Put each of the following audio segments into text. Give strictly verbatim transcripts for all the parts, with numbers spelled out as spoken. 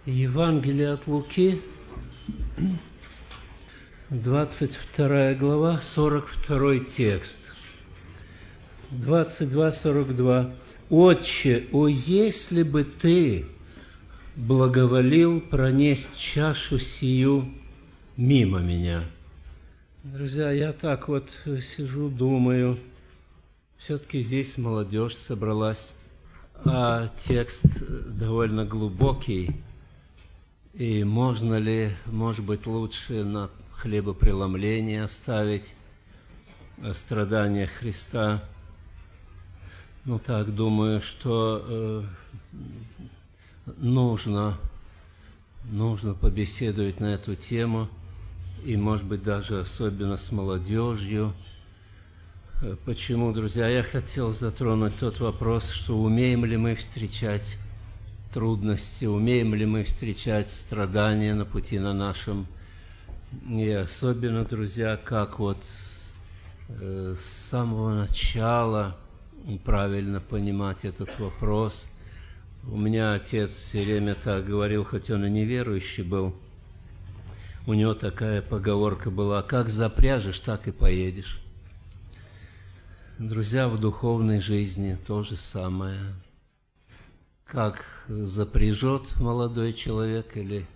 Евангелие от Луки, двадцать вторая глава, сорок второй текст. двадцать два сорок два. «Отче, о, если бы ты благоволил пронесть чашу сию мимо меня». Друзья, я так вот сижу, думаю, все-таки здесь молодежь собралась, а текст довольно глубокий, и можно ли, может быть, лучше на хлебопреломление оставить о страданиях Христа? Ну, так, думаю, что э, нужно, нужно побеседовать на эту тему, и, может быть, даже особенно с молодежью. Почему, друзья? Я хотел затронуть тот вопрос, что умеем ли мы встречать трудности, умеем ли мы встречать страдания на пути на нашем. И особенно, друзья, как вот с, э, с самого начала правильно понимать этот вопрос. У меня отец все время так говорил, хоть он и неверующий был. У него такая поговорка была: как запряжешь, так и поедешь. Друзья, в духовной жизни то же самое. Как запряжет молодой человек или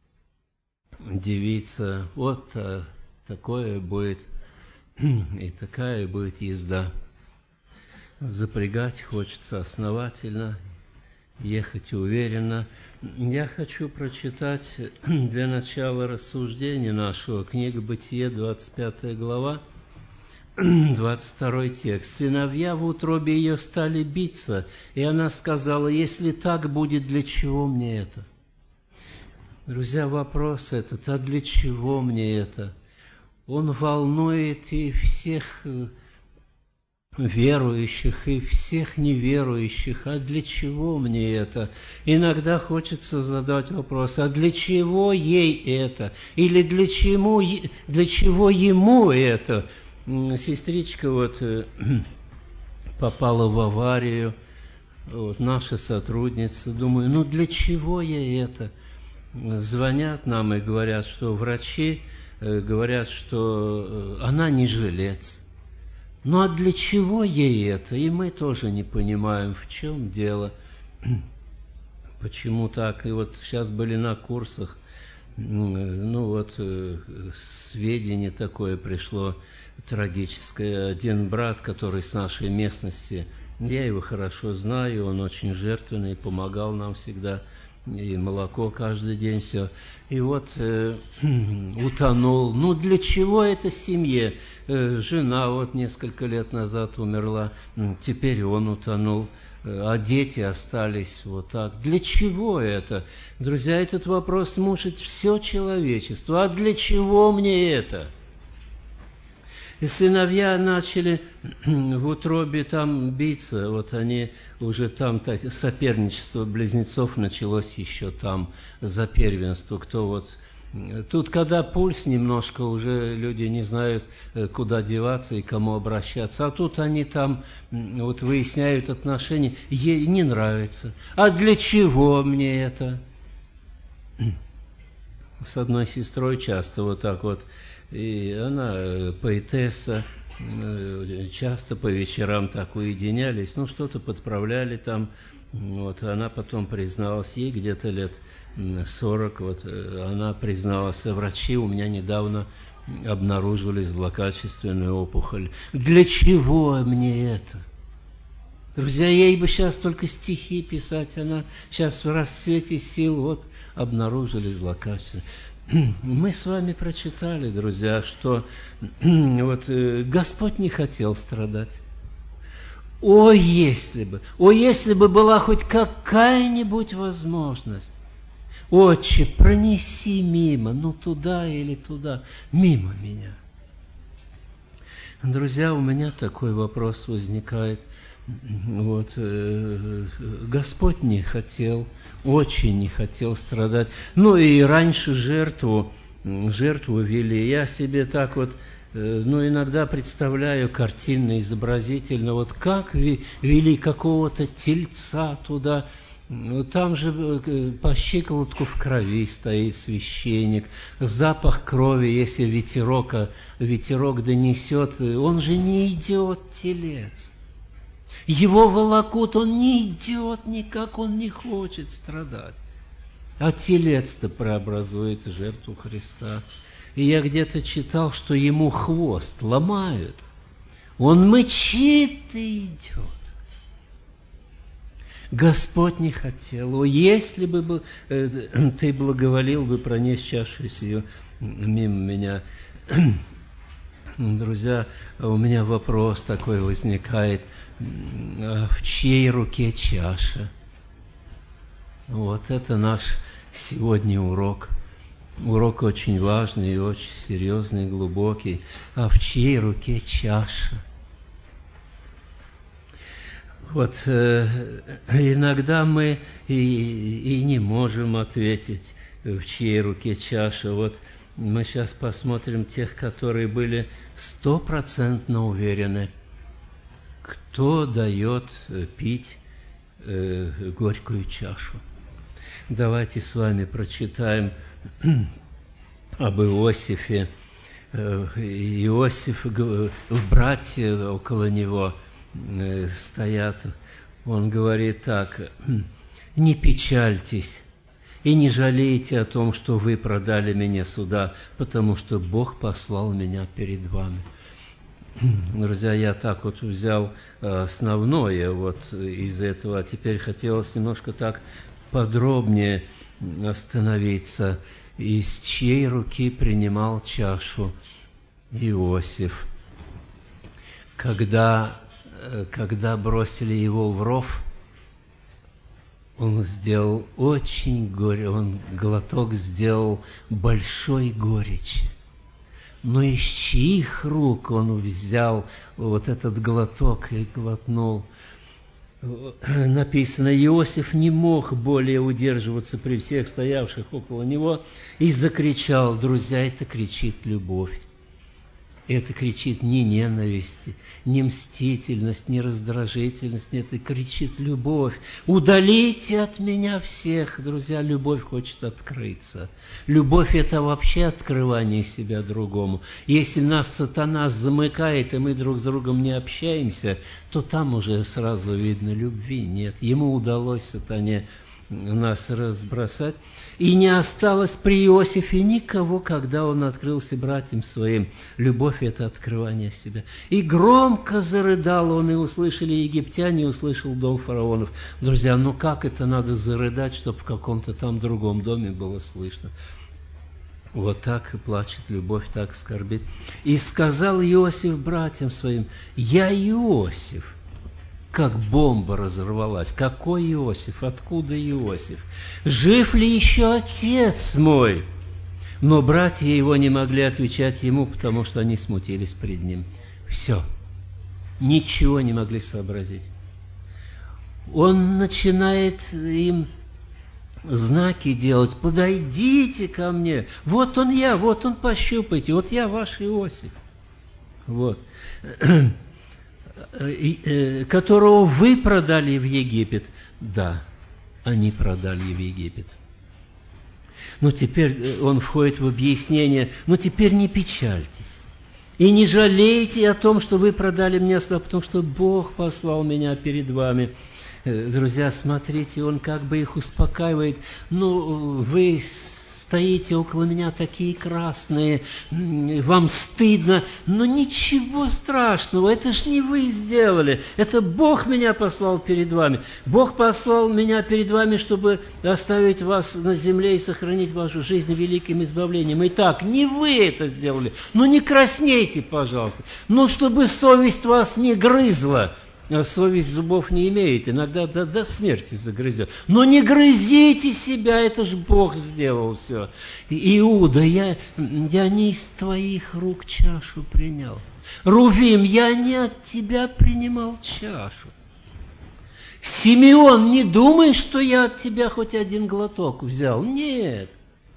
девица, вот а, такое будет, и такая будет езда. Запрягать хочется основательно, ехать уверенно. Я хочу прочитать для начала рассуждения нашего книга Бытие, двадцать пятая глава, двадцать второй текст. «Сыновья в утробе ее стали биться, и она сказала: если так будет, для чего мне это?» Друзья, вопрос этот: а для чего мне это? Он волнует и всех верующих, и всех неверующих. А для чего мне это? Иногда хочется задать вопрос: а для чего ей это? Или для чему, для чего ему это? Сестричка вот попала в аварию, вот, наша сотрудница, думаю, ну для чего ей это? Звонят нам и говорят, что врачи говорят, что она не жилец. Ну а для чего ей это? И мы тоже не понимаем, в чем дело, почему так. И вот сейчас были на курсах, ну вот сведение такое пришло трагическое. Один брат, который с нашей местности, я его хорошо знаю, он очень жертвенный, помогал нам всегда, и молоко каждый день, все. И вот э, утонул. Ну, для чего это семье? Э, жена вот несколько лет назад умерла, теперь он утонул, а дети остались вот так. Для чего это? Друзья, этот вопрос мучит все человечество. А для чего мне это? И сыновья начали в утробе там биться, вот они уже там, так, соперничество близнецов началось еще там за первенство, кто вот... Тут, когда пульс немножко, уже люди не знают, куда деваться и кому обращаться, а тут они там вот выясняют отношения, ей не нравится. А для чего мне это? С одной сестрой часто вот так вот, и она поэтесса, часто по вечерам так уединялись, ну что-то подправляли там, вот, она потом призналась, ей где-то лет сорок, вот, она призналась: врачи у меня недавно обнаружили злокачественную опухоль. Для чего мне это? Друзья, ей бы сейчас только стихи писать, она сейчас в расцвете сил, вот, обнаружили злокачественную. Мы с вами прочитали, друзья, что вот Господь не хотел страдать. О, если бы, о, если бы была хоть какая-нибудь возможность. Отче, пронеси мимо, ну туда или туда, мимо меня. Друзья, у меня такой вопрос возникает. Вот, э, Господь не хотел, очень не хотел страдать. Ну и раньше жертву, жертву вели. Я себе так вот, э, ну иногда представляю картинно, изобразительно, вот как вели какого-то тельца туда Там же по щиколотку в крови стоит священник, запах крови, если ветерок, ветерок донесет, он же не идет, телец. Его волокут, он не идет никак, он не хочет страдать. А телец-то преобразует жертву Христа. И я где-то читал, что ему хвост ломают. Он мычит и идет. Господь не хотел. О, если бы э, ты благоволил бы пронес чашу сию мимо меня. Друзья, у меня вопрос такой возникает. В чьей руке чаша? Вот это наш сегодня урок. Урок очень важный и очень серьезный, глубокий. А в чьей руке чаша? Вот э, иногда мы и, и не можем ответить, в чьей руке чаша. Вот мы сейчас посмотрим тех, которые были стопроцентно уверены, кто дает пить э, горькую чашу. Давайте с вами прочитаем об Иосифе. Иосиф, братья около него стоят. Он говорит так: «Не печальтесь и не жалейте о том, что вы продали меня сюда, потому что Бог послал меня перед вами». Друзья, я так вот взял основное вот из этого, а теперь хотелось немножко так подробнее остановиться. Из чьей руки принимал чашу Иосиф? Когда, когда бросили его в ров, он сделал очень горе, он глоток сделал большой горечи. Но из чьих рук он взял вот этот глоток и глотнул? Написано, Иосиф не мог более удерживаться при всех стоявших около него и закричал. Друзья, это кричит любовь. Это кричит не ненависть, не мстительность, не раздражительность. Это кричит любовь. Удалите от меня всех. Друзья, любовь хочет открыться. Любовь – это вообще открывание себя другому. Если нас сатана замыкает, и мы друг с другом не общаемся, то там уже сразу видно, любви нет. Ему удалось, сатане, нас разбросать. И не осталось при Иосифе никого, когда он открылся братьям своим. Любовь – это открывание себя. И громко зарыдал он, и услышали египтяне, и услышал дом фараонов. Друзья, ну как это надо зарыдать, чтобы в каком-то там другом доме было слышно? Вот так и плачет любовь, так скорбит. И сказал Иосиф братьям своим: «Я Иосиф». Как бомба разорвалась. Какой Иосиф? Откуда Иосиф? Жив ли еще отец мой? Но братья его не могли отвечать ему, потому что они смутились пред ним. Все. Ничего не могли сообразить. Он начинает им знаки делать. Подойдите ко мне. Вот он я, вот он, пощупайте. Вот я ваш Иосиф. Вот. Которого вы продали в Египет. Да, они продали в Египет. Но теперь он входит в объяснение. Но теперь не печальтесь. И не жалейте о том, что вы продали меня сюда, потому что Бог послал меня перед вами. Друзья, смотрите, он как бы их успокаивает. Ну, вы стоите около меня такие красные, вам стыдно, но ничего страшного, это ж не вы сделали, это Бог меня послал перед вами. Бог послал меня перед вами, чтобы оставить вас на земле и сохранить вашу жизнь великим избавлением. Итак, не вы это сделали, но не краснейте, пожалуйста, но чтобы совесть вас не грызла. Совесть зубов не имеет, иногда до, до смерти загрызет. Но не грызите себя, это ж Бог сделал все. Иуда, я, я не из твоих рук чашу принял. Рувим, я не от тебя принимал чашу. Симеон, не думай, что я от тебя хоть один глоток взял. Нет.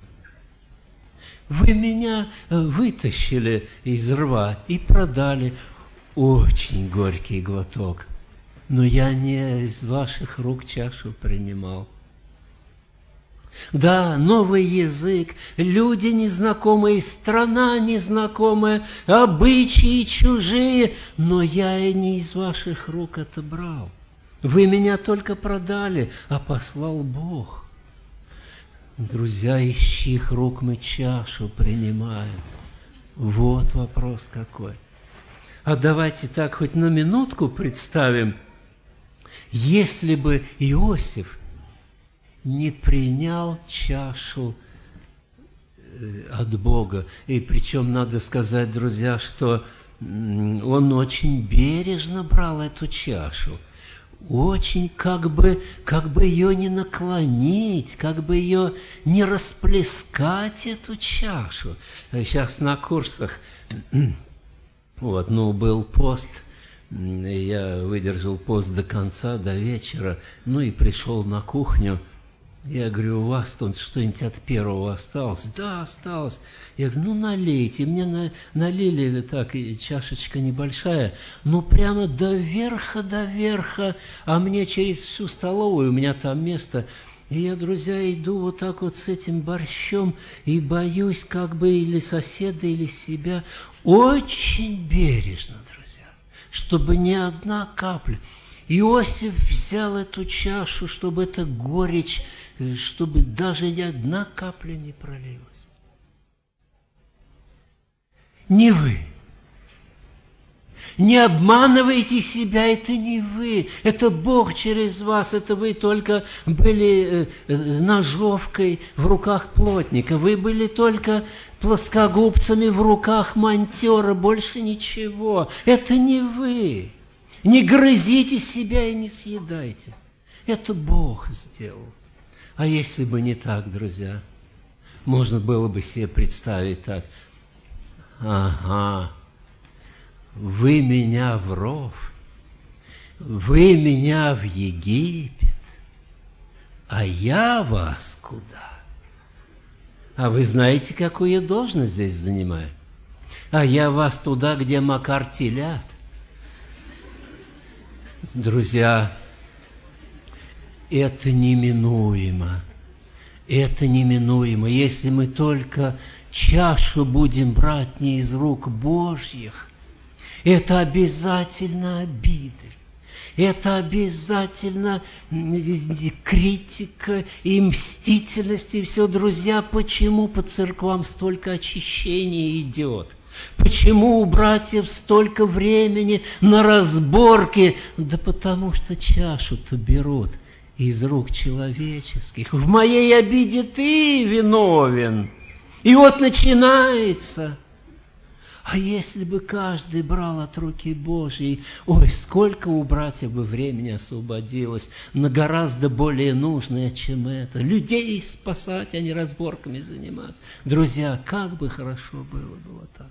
Вы меня вытащили из рва и продали. Очень горький глоток. но я не из ваших рук чашу принимал. Да, новый язык, люди незнакомые, страна незнакомая, обычаи чужие, но я и не из ваших рук это брал. Вы меня только продали, а послал Бог. Друзья, из чьих рук мы чашу принимаем? Вот вопрос какой. А давайте так хоть на минутку представим, если бы Иосиф не принял чашу от Бога. И причем надо сказать, друзья, что он очень бережно брал эту чашу. Очень как бы, как бы ее не наклонить, как бы ее не расплескать, эту чашу. Сейчас на курсах, вот, ну, был пост, я выдержал пост до конца, до вечера, ну и пришел на кухню. Я говорю, у вас тут что-нибудь от первого осталось? Да, осталось. Я говорю, ну налейте. Мне на, налили так, и чашечка небольшая, ну прямо до верха, до верха, а мне через всю столовую, у меня там место. И я, друзья, иду вот так вот с этим борщом и боюсь как бы или соседа, или себя. Очень бережно, друзья, чтобы ни одна капля. Иосиф взял эту чашу, чтобы эта горечь, чтобы даже ни одна капля не пролилась. Не вы. Не обманывайте себя, это не вы. Это Бог через вас, это вы только были ножовкой в руках плотника. Вы были только плоскогубцами в руках монтера, больше ничего. Это не вы. Не грызите себя и не съедайте. Это Бог сделал. А если бы не так, друзья, можно было бы себе представить так. Ага, вы меня в ров, вы меня в Египет, а я вас куда? А вы знаете, какую я должность здесь занимаю? А я вас туда, где Макар телят. Друзья, это неминуемо, это неминуемо, если мы только чашу будем брать не из рук Божьих, это обязательно обиды, это обязательно критика и мстительность, и все, друзья, почему по церквам столько очищения идет? Почему у братьев столько времени на разборки? Да потому что чашу-то берут из рук человеческих. В моей обиде ты виновен. И вот начинается. А если бы каждый брал от руки Божьей, ой, сколько у братьев бы времени освободилось на гораздо более нужное, чем это. Людей спасать, а не разборками заниматься. Друзья, как бы хорошо было бы вот так.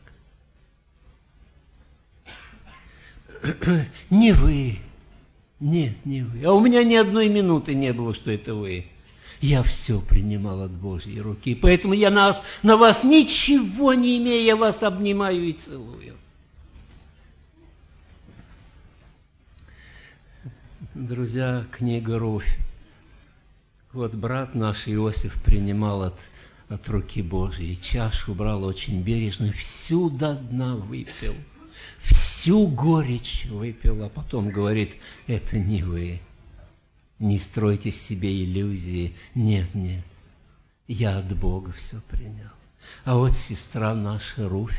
Не вы. Нет, не вы. А у меня ни одной минуты не было, что это вы. Я все принимал от Божьей руки. Поэтому я нас, на вас ничего не имею, я вас обнимаю и целую. Друзья, книга Руфь. Вот брат наш Иосиф принимал от, от руки Божьей. Чашу брал очень бережно, всю до дна выпил. Всю горечь выпил, а потом говорит, это не вы. Не стройте себе иллюзии. Нет, нет, я от Бога все принял. А вот сестра наша Руфь,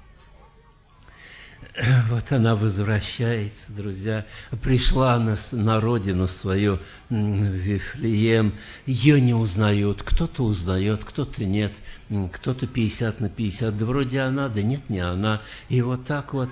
вот она возвращается, друзья, пришла она на родину свою, в Вифлеем, ее не узнают, кто-то узнает, кто-то нет, кто-то пятьдесят на пятьдесят, да вроде она, да нет, не она. И вот так вот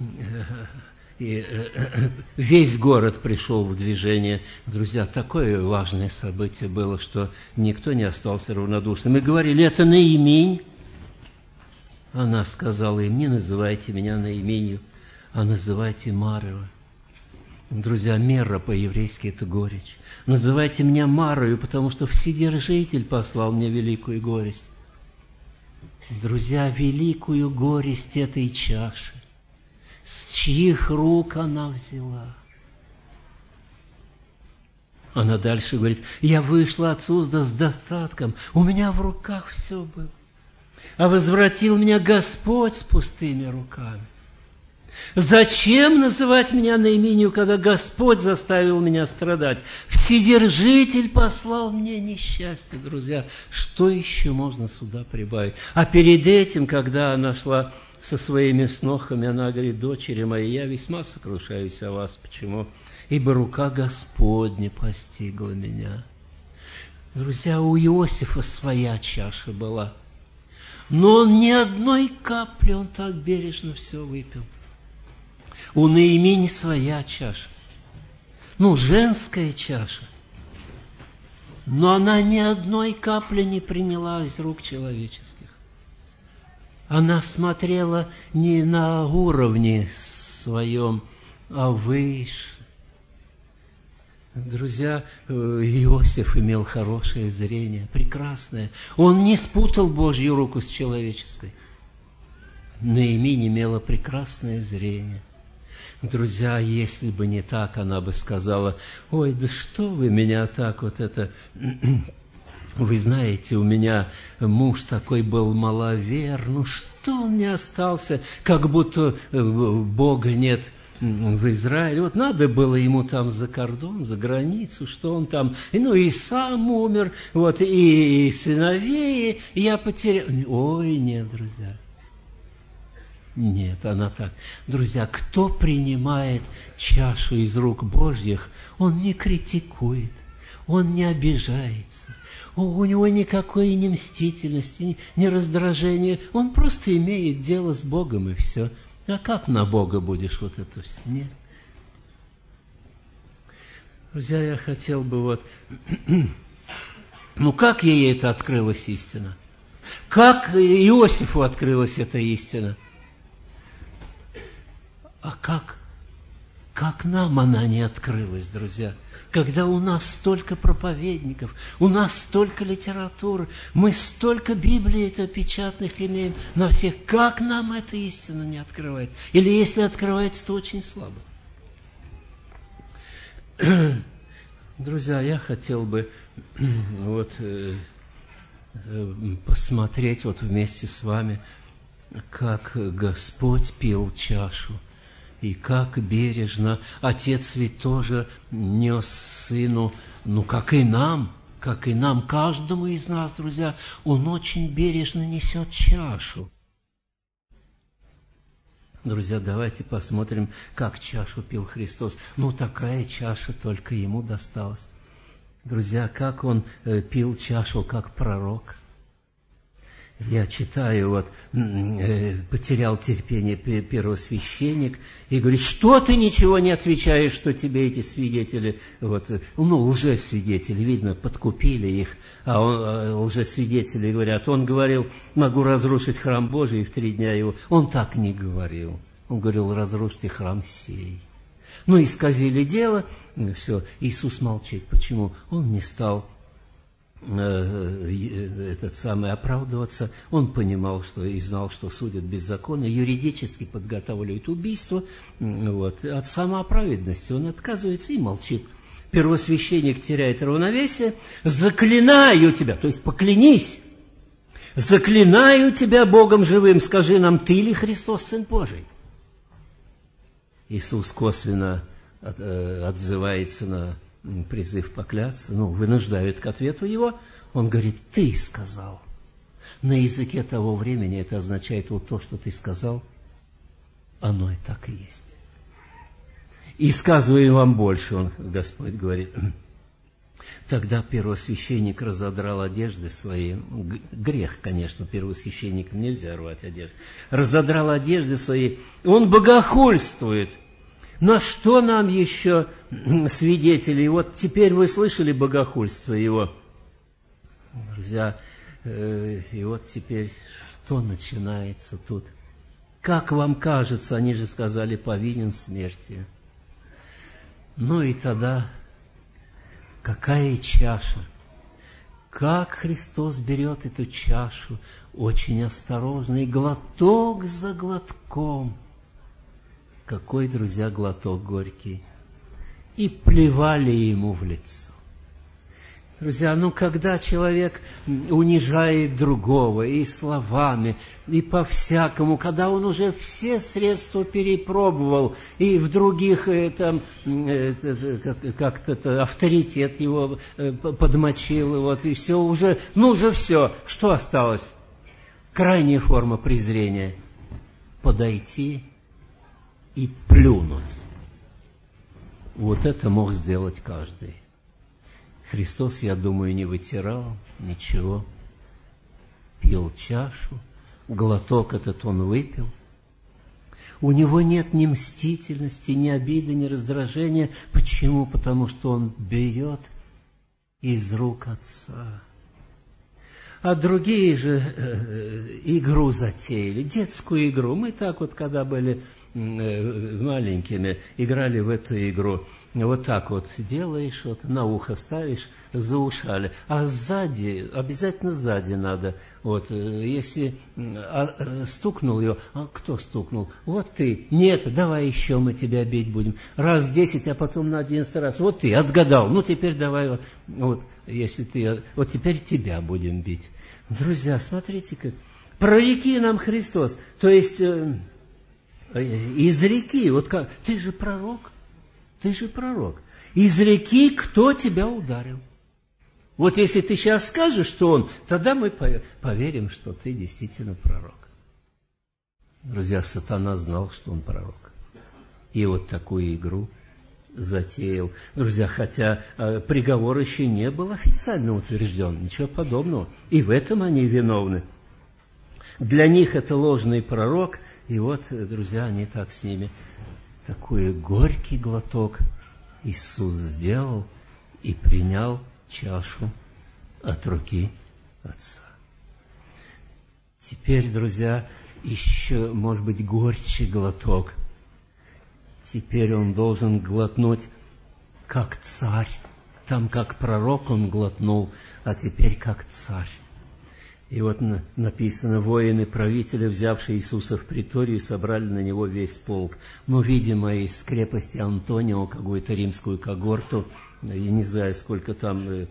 и весь город пришел в движение. Друзья, такое важное событие было, что никто не остался равнодушным. И говорили, это Наимень. Она сказала им, не называйте меня Наименью, а называйте Марою. Друзья, мера по-еврейски – это горечь. Называйте меня Марою, потому что Вседержитель послал мне великую горесть. Друзья, великую горесть этой чаши. С чьих рук она взяла? Она дальше говорит: я вышла отсюда с достатком, у меня в руках все было. А возвратил меня Господь с пустыми руками. Зачем называть меня наименью, когда Господь заставил меня страдать? Вседержитель послал мне несчастье, друзья. Что еще можно сюда прибавить? А перед этим, когда она шла со своими снохами, она говорит: дочери мои, я весьма сокрушаюсь о вас. Почему? Ибо рука Господня постигла меня. Друзья, у Иосифа своя чаша была. Но он ни одной капли, он так бережно все выпил. У Наимини своя чаша. Ну, женская чаша. Но она ни одной капли не приняла из рук человеческих. Она смотрела не на уровне своем, а выше. Друзья, Иосиф имел хорошее зрение, прекрасное. Он не спутал Божью руку с человеческой. Наиминь имела прекрасное зрение. Друзья, если бы не так, она бы сказала: ой, да что вы меня так вот это... Вы знаете, у меня муж такой был маловер, ну что он не остался, как будто Бога нет в Израиле. Вот надо было ему там за кордон, за границу, что он там, ну и сам умер, вот, и, и сыновей я потерял. Ой, нет, друзья. Нет, она так. Друзья, кто принимает чашу из рук Божьих, он не критикует, он не обижается, у него никакой ни мстительности, ни раздражения, он просто имеет дело с Богом и все. А как на Бога будешь вот это все? Нет. Друзья, я хотел бы вот... Ну, как ей это открылась истина? Как Иосифу открылась эта истина? А как? Как нам она не открылась, друзья? Когда у нас столько проповедников, у нас столько литературы, мы столько Библий-то печатных имеем на всех. Как нам эта истина не открывается? Или если открывается, то очень слабо. Друзья, я хотел бы вот посмотреть вот вместе с вами, как Господь пил чашу. И как бережно Отец ведь тоже нес Сыну, ну, как и нам, как и нам, каждому из нас, друзья, Он очень бережно несет чашу. Друзья, давайте посмотрим, как чашу пил Христос. Ну, такая чаша только Ему досталась. Друзья, как Он э, пил чашу, как пророк. Я читаю, вот, э, потерял терпение первосвященник и говорит: что ты ничего не отвечаешь, что тебе эти свидетели, вот, ну, уже свидетели, видно, подкупили их, а он, а уже свидетели говорят, он говорил: могу разрушить храм Божий в три дня его. Он так не говорил. Он говорил: разрушьте храм сей. Ну, исказили дело, ну, все, Иисус молчит. Почему? Он не стал этот самый оправдываться. Он понимал, что и знал, что судят беззаконно, юридически подготавливают убийство, вот, от самооправедности он отказывается и молчит. Первосвященник теряет равновесие: заклинаю тебя, то есть поклянись, заклинаю тебя Богом живым, скажи нам, ты ли Христос, Сын Божий? Иисус косвенно отзывается на призыв покляться, ну, вынуждают к ответу его. Он говорит: ты сказал. На языке того времени это означает: вот то, что ты сказал, оно и так и есть. И сказываю вам больше, он, Господь говорит. Тогда первосвященник разодрал одежды свои. Грех, конечно, первосвященникам нельзя рвать одежды. Разодрал одежды свои. Он богохульствует. На что нам еще свидетели? И вот теперь вы слышали богохульство его. Друзья, э, и вот теперь что начинается тут? Как вам кажется, они же сказали: повинен смерти. Ну и тогда какая чаша? Как Христос берет эту чашу очень осторожно и глоток за глотком. Какой, друзья, глоток горький. И плевали ему в лицо. Друзья, ну когда человек унижает другого и словами, и по-всякому, когда он уже все средства перепробовал, и в других э, там, э, как-то авторитет его э, подмочил, и вот, и все уже, ну уже все, что осталось? Крайняя форма презрения – подойти и плюнуть. Вот это мог сделать каждый. Христос, я думаю, не вытирал ничего. Пил чашу, глоток этот он выпил. У него нет ни мстительности, ни обиды, ни раздражения. Почему? Потому что он берет из рук Отца. А другие же э, игру затеяли, детскую игру. Мы так вот, когда были э, маленькими, играли в эту игру. Вот так вот делаешь, вот на ухо ставишь, заушали. А сзади, обязательно сзади надо. Вот, если а, стукнул ее, а кто стукнул? Вот ты. Нет, давай еще мы тебя бить будем. Раз десять, а потом на одиннадцатый раз. Вот ты, отгадал. Ну, теперь давай, вот, вот если ты, вот теперь тебя будем бить. Друзья, смотрите, как прореки нам Христос. То есть, э, из реки, вот как, ты же пророк. Ты же пророк. Изреки, кто тебя ударил. Вот если ты сейчас скажешь, что он, тогда мы поверим, что ты действительно пророк. Друзья, сатана знал, что он пророк. И вот такую игру затеял. Друзья, хотя э, приговор еще не был официально утвержден, ничего подобного. И в этом они виновны. Для них это ложный пророк. И вот, друзья, они так с ними... Такой горький глоток Иисус сделал и принял чашу от руки Отца. Теперь, друзья, еще, может быть, горче глоток. Теперь он должен глотнуть как царь. Там как пророк он глотнул, а теперь как царь. И вот написано, воины правителя, взявшие Иисуса в приторию, собрали на него весь полк. Ну, видимо, из крепости Антонио какую-то римскую когорту, я не знаю, сколько там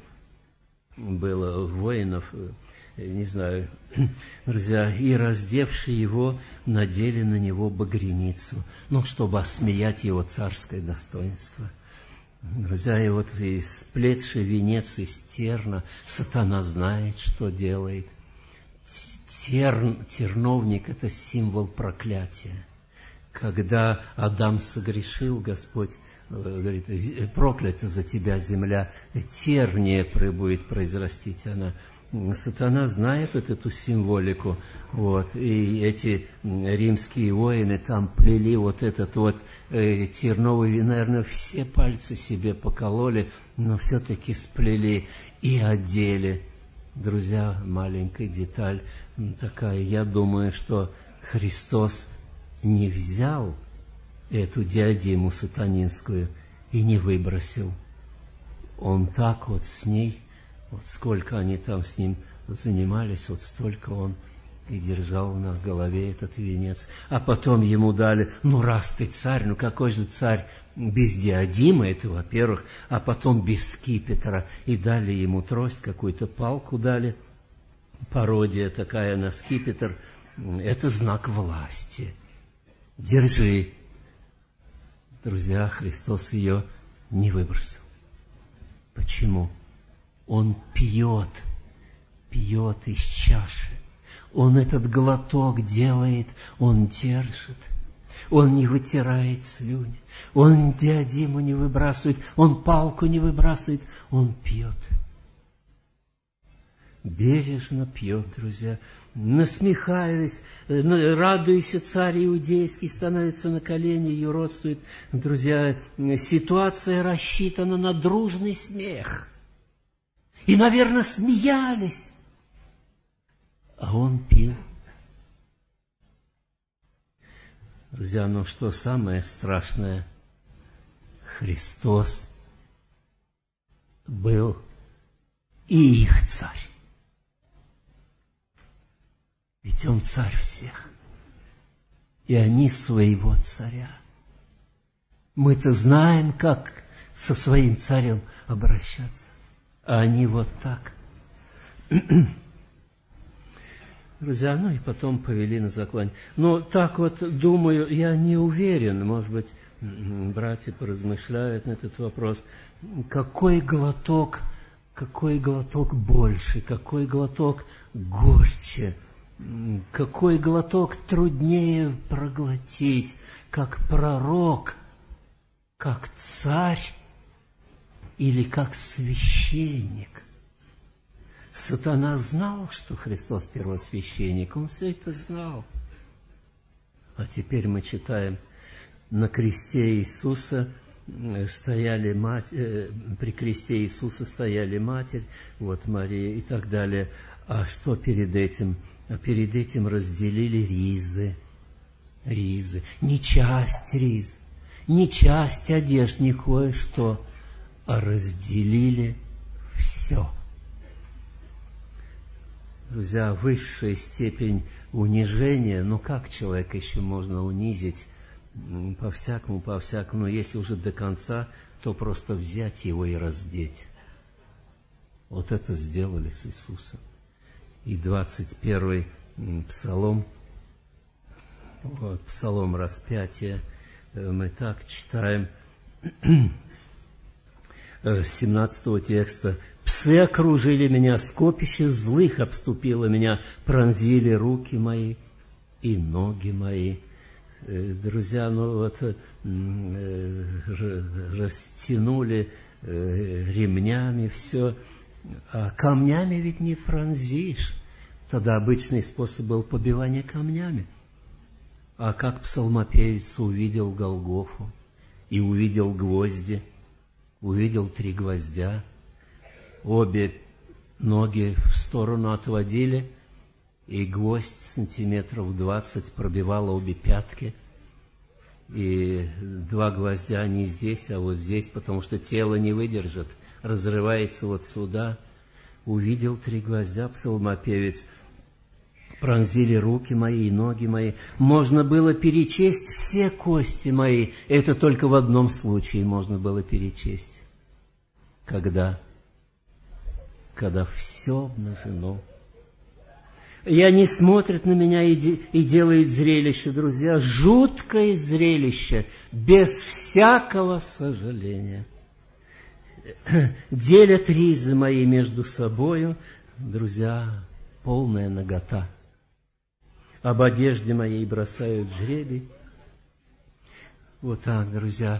было воинов, не знаю, друзья, и раздевшие его, надели на него багряницу, ну, чтобы осмеять его царское достоинство. Друзья, и вот и сплетший венец из терна, сатана знает, что делает. Терн, терновник – это символ проклятия. Когда Адам согрешил, Господь говорит, проклята за тебя земля, терния будет произрастить она. Сатана знает вот эту символику, вот, и эти римские воины там плели вот этот вот э, терновый, наверное, все пальцы себе покололи, но все-таки сплели и одели. Друзья, маленькая деталь такая, я думаю, что Христос не взял эту диадему сатанинскую и не выбросил. Он так вот с ней, вот сколько они там с ним занимались, вот столько он и держал на голове этот венец. А потом ему дали, ну раз ты царь, ну какой же царь без диадимы, это во-первых, а потом без скипетра. И дали ему трость, какую-то палку дали, пародия такая на скипетр. Это знак власти. Держи. Друзья, Христос ее не выбросил. Почему? Он пьет, пьет из чаши. Он этот глоток делает, он держит. Он не вытирает слюни. Он диадиму не выбрасывает. Он палку не выбрасывает. Он пьет. Бережно пьет, друзья. Насмехаясь, радуйся, царь иудейский, становится на колени, юродствует. Друзья, ситуация рассчитана на дружный смех. И, наверное, смеялись. А он пил. Друзья, ну что самое страшное? Христос был и их царь. Ведь он царь всех. И они своего царя. Мы-то знаем, как со своим царем обращаться. А они вот так. Друзья, ну и потом повели на заклание. Но так вот, думаю, я не уверен, может быть, братья поразмышляют на этот вопрос, какой глоток, какой глоток больше, какой глоток горче, какой глоток труднее проглотить, как пророк, как царь или как священник. Сатана знал, что Христос первосвященник, он все это знал. А теперь мы читаем, на кресте Иисуса стояли мать, э, при кресте Иисуса стояли Матерь, вот Мария и так далее. А что перед этим? А перед этим разделили ризы. Ризы. Не часть риз, не часть одежд, не кое-что, а разделили все. Друзья, высшая степень унижения, ну как человека еще можно унизить? По-всякому, по-всякому, но если уже до конца, то просто взять его и раздеть. Вот это сделали с Иисусом. И двадцать первый псалом, вот, псалом распятия, мы так читаем, с семнадцатого текста. «Псы окружили меня, скопище злых обступило меня, пронзили руки мои и ноги мои». Друзья, ну вот растянули ремнями все, а камнями ведь не пронзишь. Тогда обычный способ был побивание камнями. А как псалмопевец увидел Голгофу и увидел гвозди, увидел три гвоздя, обе ноги в сторону отводили, и гвоздь сантиметров двадцать пробивала обе пятки. И два гвоздя не здесь, а вот здесь, потому что тело не выдержит, разрывается вот сюда. Увидел три гвоздя псалмопевец. Пронзили руки мои и ноги мои. Можно было перечесть все кости мои. Это только в одном случае можно было перечесть. Когда? Когда все обнажено. И они смотрят на меня и, де, и делают зрелище, друзья, жуткое зрелище, без всякого сожаления. Делят ризы мои между собою, друзья, полная нагота. Об одежде моей бросают жребий. Вот так, друзья.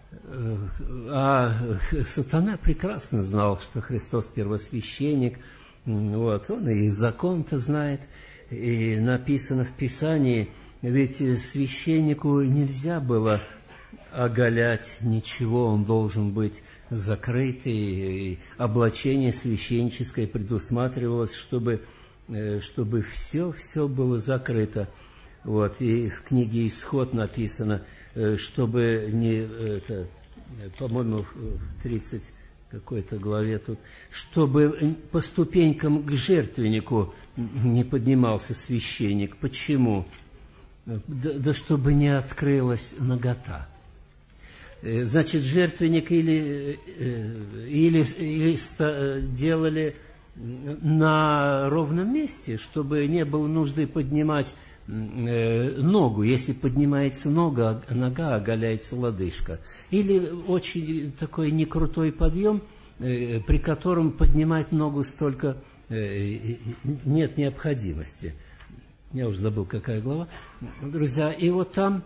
А сатана прекрасно знал, что Христос первосвященник. Вот, он и закон-то знает, и написано в Писании, ведь священнику нельзя было оголять ничего, он должен быть закрытый, и облачение священническое предусматривалось, чтобы, чтобы все, все было закрыто. Вот, и в книге «Исход» написано, чтобы не, это, по-моему, в тридцать какой-то главе тут, чтобы по ступенькам к жертвеннику не поднимался священник. Почему? Да, да чтобы не открылась нагота. Значит, жертвенник или, или, или делали на ровном месте, чтобы не было нужды поднимать ногу. Если поднимается нога, нога, оголяется лодыжка. Или очень такой некрутой подъем, при котором поднимать ногу столько нет необходимости. Я уже забыл, какая глава. Друзья, и вот там,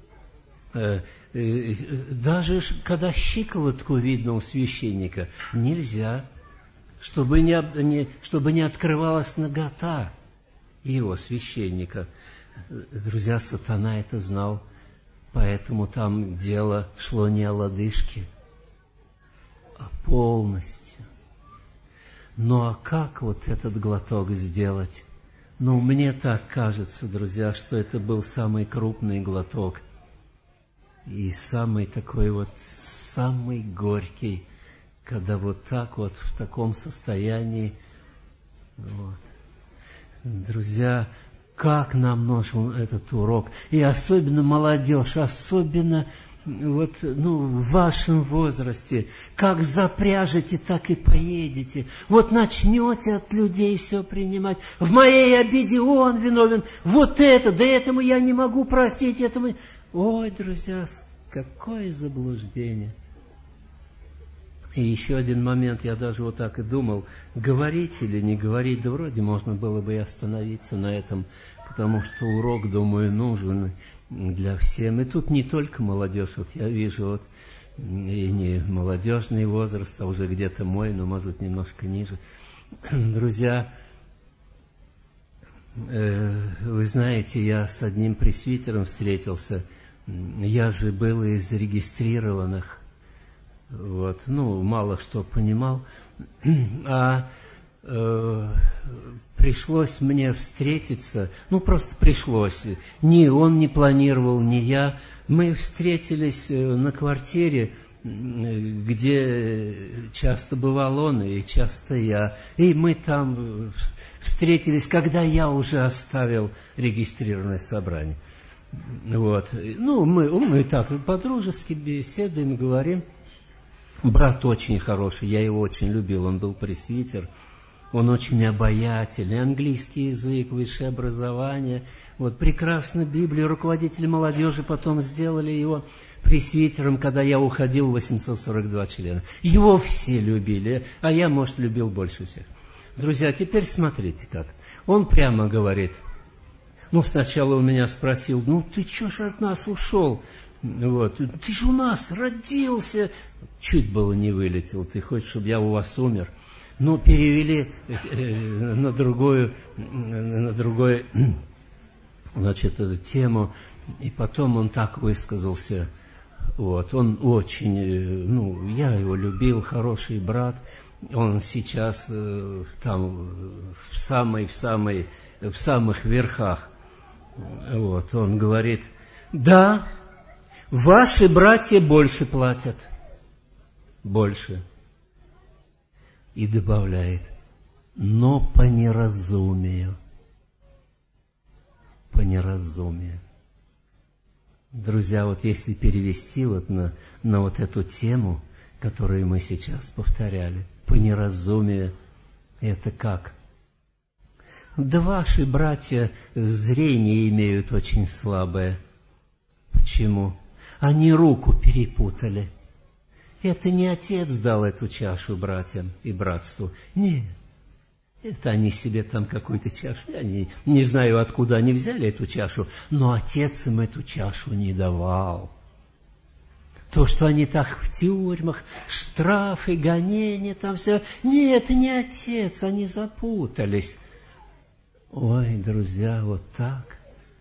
даже когда щиколотку видно у священника, нельзя, чтобы не, чтобы не открывалась нагота его, священника. Друзья, сатана это знал, поэтому там дело шло не о лодыжке, а полностью. Ну а как вот этот глоток сделать? Ну, мне так кажется, друзья, что это был самый крупный глоток и самый такой вот, самый горький, когда вот так вот, в таком состоянии, вот. Друзья, как нам нужен этот урок. И особенно молодежь, особенно вот, ну, в вашем возрасте, как запряжете, так и поедете. Вот начнете от людей все принимать. В моей обиде он виновен. Вот это, да этому я не могу простить, этому... Ой, друзья, какое заблуждение. И еще один момент, я даже вот так и думал, говорить или не говорить, да вроде можно было бы и остановиться на этом, потому что урок, думаю, нужен для всем. И тут не только молодежь, вот я вижу, вот и не молодежный возраст, а уже где-то мой, но, может быть, немножко ниже. Друзья, э, вы знаете, я с одним пресвитером встретился, я же был из зарегистрированных. Вот, ну, мало что понимал, а э, пришлось мне встретиться, ну, просто пришлось, ни он не планировал, ни я, мы встретились на квартире, где часто бывал он и часто я, и мы там встретились, когда я уже оставил регистрированное собрание. Вот, ну, мы, мы так по-дружески беседуем, говорим. Брат очень хороший, я его очень любил, он был пресвитер, он очень обаятельный, английский язык, высшее образование, вот, прекрасно Библию, руководитель молодежи потом сделали его пресвитером, когда я уходил, восемьсот сорок два члена. Его все любили, а я, может, любил больше всех. Друзья, теперь смотрите как. Он прямо говорит, ну, сначала у меня спросил, ну, ты что ж от нас ушел? Вот, ты же у нас родился, чуть было не вылетел, ты хочешь, чтобы я у вас умер? Ну, перевели э, на другую, на другую, значит, эту тему, и потом он так высказался, вот, он очень, ну, я его любил, хороший брат, он сейчас э, там в самой, в самой, в самых верхах, вот, он говорит, да, ваши братья больше платят. Больше. И добавляет, но по неразумию. По неразумию. Друзья, вот если перевести вот на, на вот эту тему, которую мы сейчас повторяли, по неразумию, это как? Да ваши братья зрение имеют очень слабое. Почему? Они руку перепутали. Это не отец дал эту чашу братьям и братству. Нет. Это они себе там какую-то чашу. Я не, не знаю, откуда они взяли эту чашу, но отец им эту чашу не давал. То, что они так в тюрьмах, штрафы, гонения, там все. Нет, это не отец, они запутались. Ой, друзья, вот так.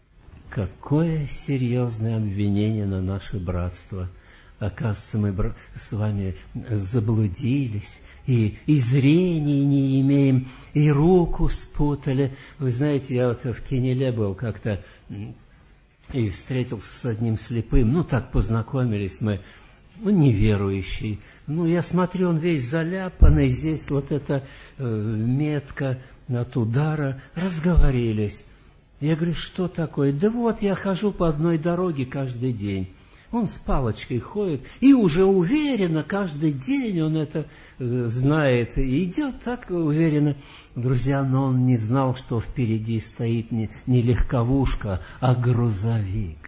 Какое серьезное обвинение на наше братство. Оказывается, мы с вами заблудились, и, и зрения не имеем, и руку спутали. Вы знаете, я вот в Кинеле был как-то и встретился с одним слепым. Ну, так познакомились мы, ну, неверующий. Ну, я смотрю, он весь заляпанный, здесь вот эта э, метка от удара. Разговорились. Я говорю, что такое? Да вот, я хожу по одной дороге каждый день. Он с палочкой ходит, и уже уверенно, каждый день он это э, знает, и идет так уверенно. Друзья, но он не знал, что впереди стоит не, не легковушка, а грузовик.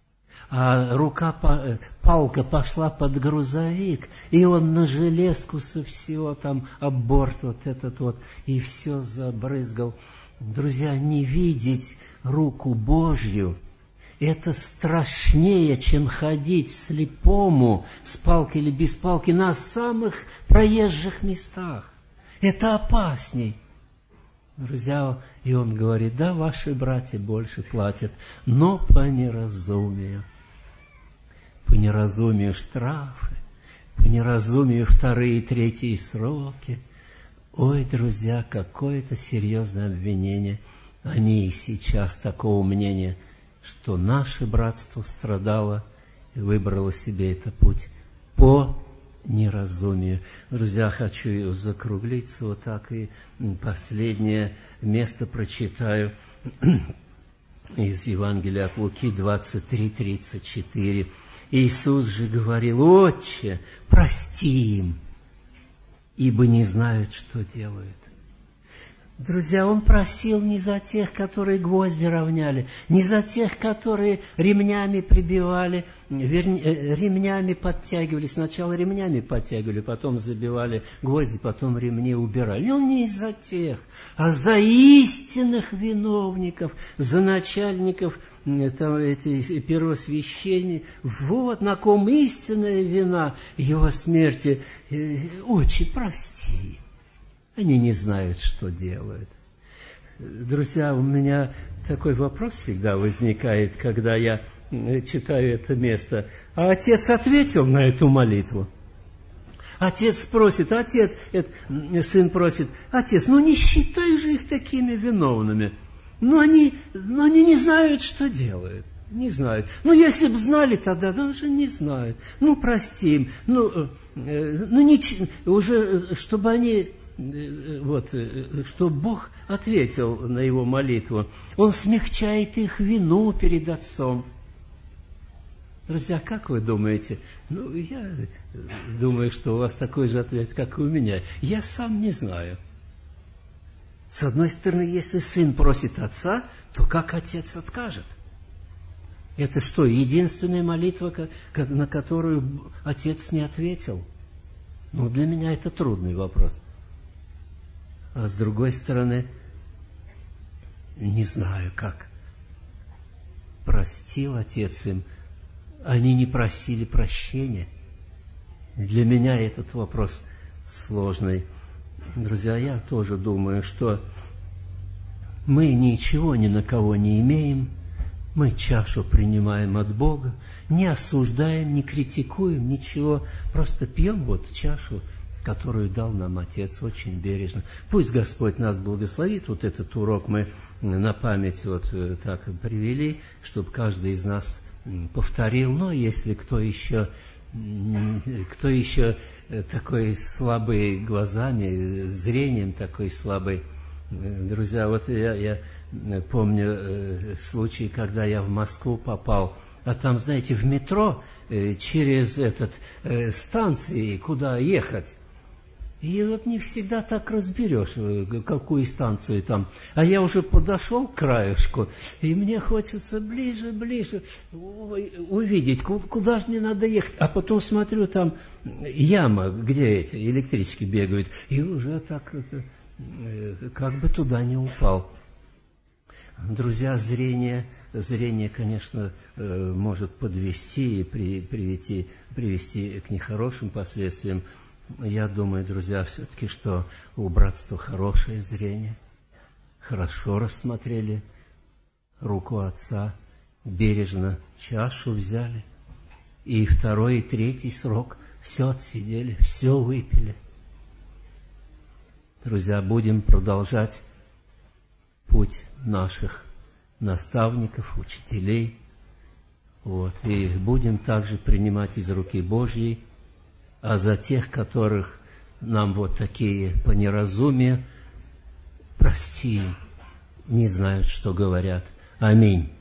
А рука, по, палка пошла под грузовик, и он на железку со всего там об борт вот этот вот, и все забрызгал. Друзья, не видеть руку Божью, это страшнее, чем ходить слепому с палкой или без палки на самых проезжих местах. Это опасней. Друзья, и он говорит, да, ваши братья больше платят, но по неразумию. По неразумию штрафы, по неразумию вторые и третьи сроки. Ой, друзья, какое-то серьезное обвинение. Они и сейчас такого мнения, что наше братство страдало и выбрало себе этот путь по неразумию. Друзья, хочу закруглиться вот так, и последнее место прочитаю из Евангелия от Луки двадцать три тридцать четыре. Иисус же говорил: «Отче, прости им, ибо не знают, что делают». Друзья, Он просил не за тех, которые гвозди равняли, не за тех, которые ремнями прибивали, вернее, ремнями подтягивали. Сначала ремнями подтягивали, потом забивали гвозди, потом ремни убирали. Он не за тех, а за истинных виновников, за начальников, там, эти первосвященники. Вот на ком истинная вина Его смерти. Отче, прости. Они не знают, что делают. Друзья, у меня такой вопрос всегда возникает, когда я читаю это место. А отец ответил на эту молитву? Отец просит, отец, это, сын просит: отец, ну не считай же их такими виновными. Ну они, ну они не знают, что делают. Не знают. Ну, если бы знали тогда, да уже не знают. Ну, прости им. Ну, э, ну ничего, уже, чтобы они... Вот, что Бог ответил на его молитву. Он смягчает их вину перед Отцом. Друзья, как вы думаете? Ну, я думаю, что у вас такой же ответ, как и у меня. Я сам не знаю. С одной стороны, если сын просит Отца, то как Отец откажет? Это что, единственная молитва, на которую Отец не ответил? Ну, для меня это трудный вопрос. А с другой стороны, не знаю как. Простил Отец им, они не просили прощения. Для меня этот вопрос сложный. Друзья, я тоже думаю, что мы ничего ни на кого не имеем, мы чашу принимаем от Бога, не осуждаем, не критикуем, ничего, просто пьем вот чашу, которую дал нам Отец, очень бережно. Пусть Господь нас благословит. Вот этот урок мы на память вот так привели, чтобы каждый из нас повторил. Но если кто еще, кто еще такой слабый глазами, зрением такой слабый, друзья, вот я, я помню случай, когда я в Москву попал, а там, знаете, в метро через этот станции, куда ехать. И вот не всегда так разберешь, какую станцию там. А я уже подошел к краешку, и мне хочется ближе, ближе увидеть, куда же мне надо ехать. А потом смотрю, там яма, где эти электрички бегают, и уже так, как бы туда не упал. Друзья, зрение, зрение, конечно, может подвести и привести, привести к нехорошим последствиям. Я думаю, друзья, все-таки, что у братства хорошее зрение. Хорошо рассмотрели руку Отца, бережно чашу взяли. И второй, и третий срок все отсидели, все выпили. Друзья, будем продолжать путь наших наставников, учителей. Вот, и будем также принимать из руки Божьей. А за тех, которых нам вот такие по неразумию, прости, не знают, что говорят. Аминь.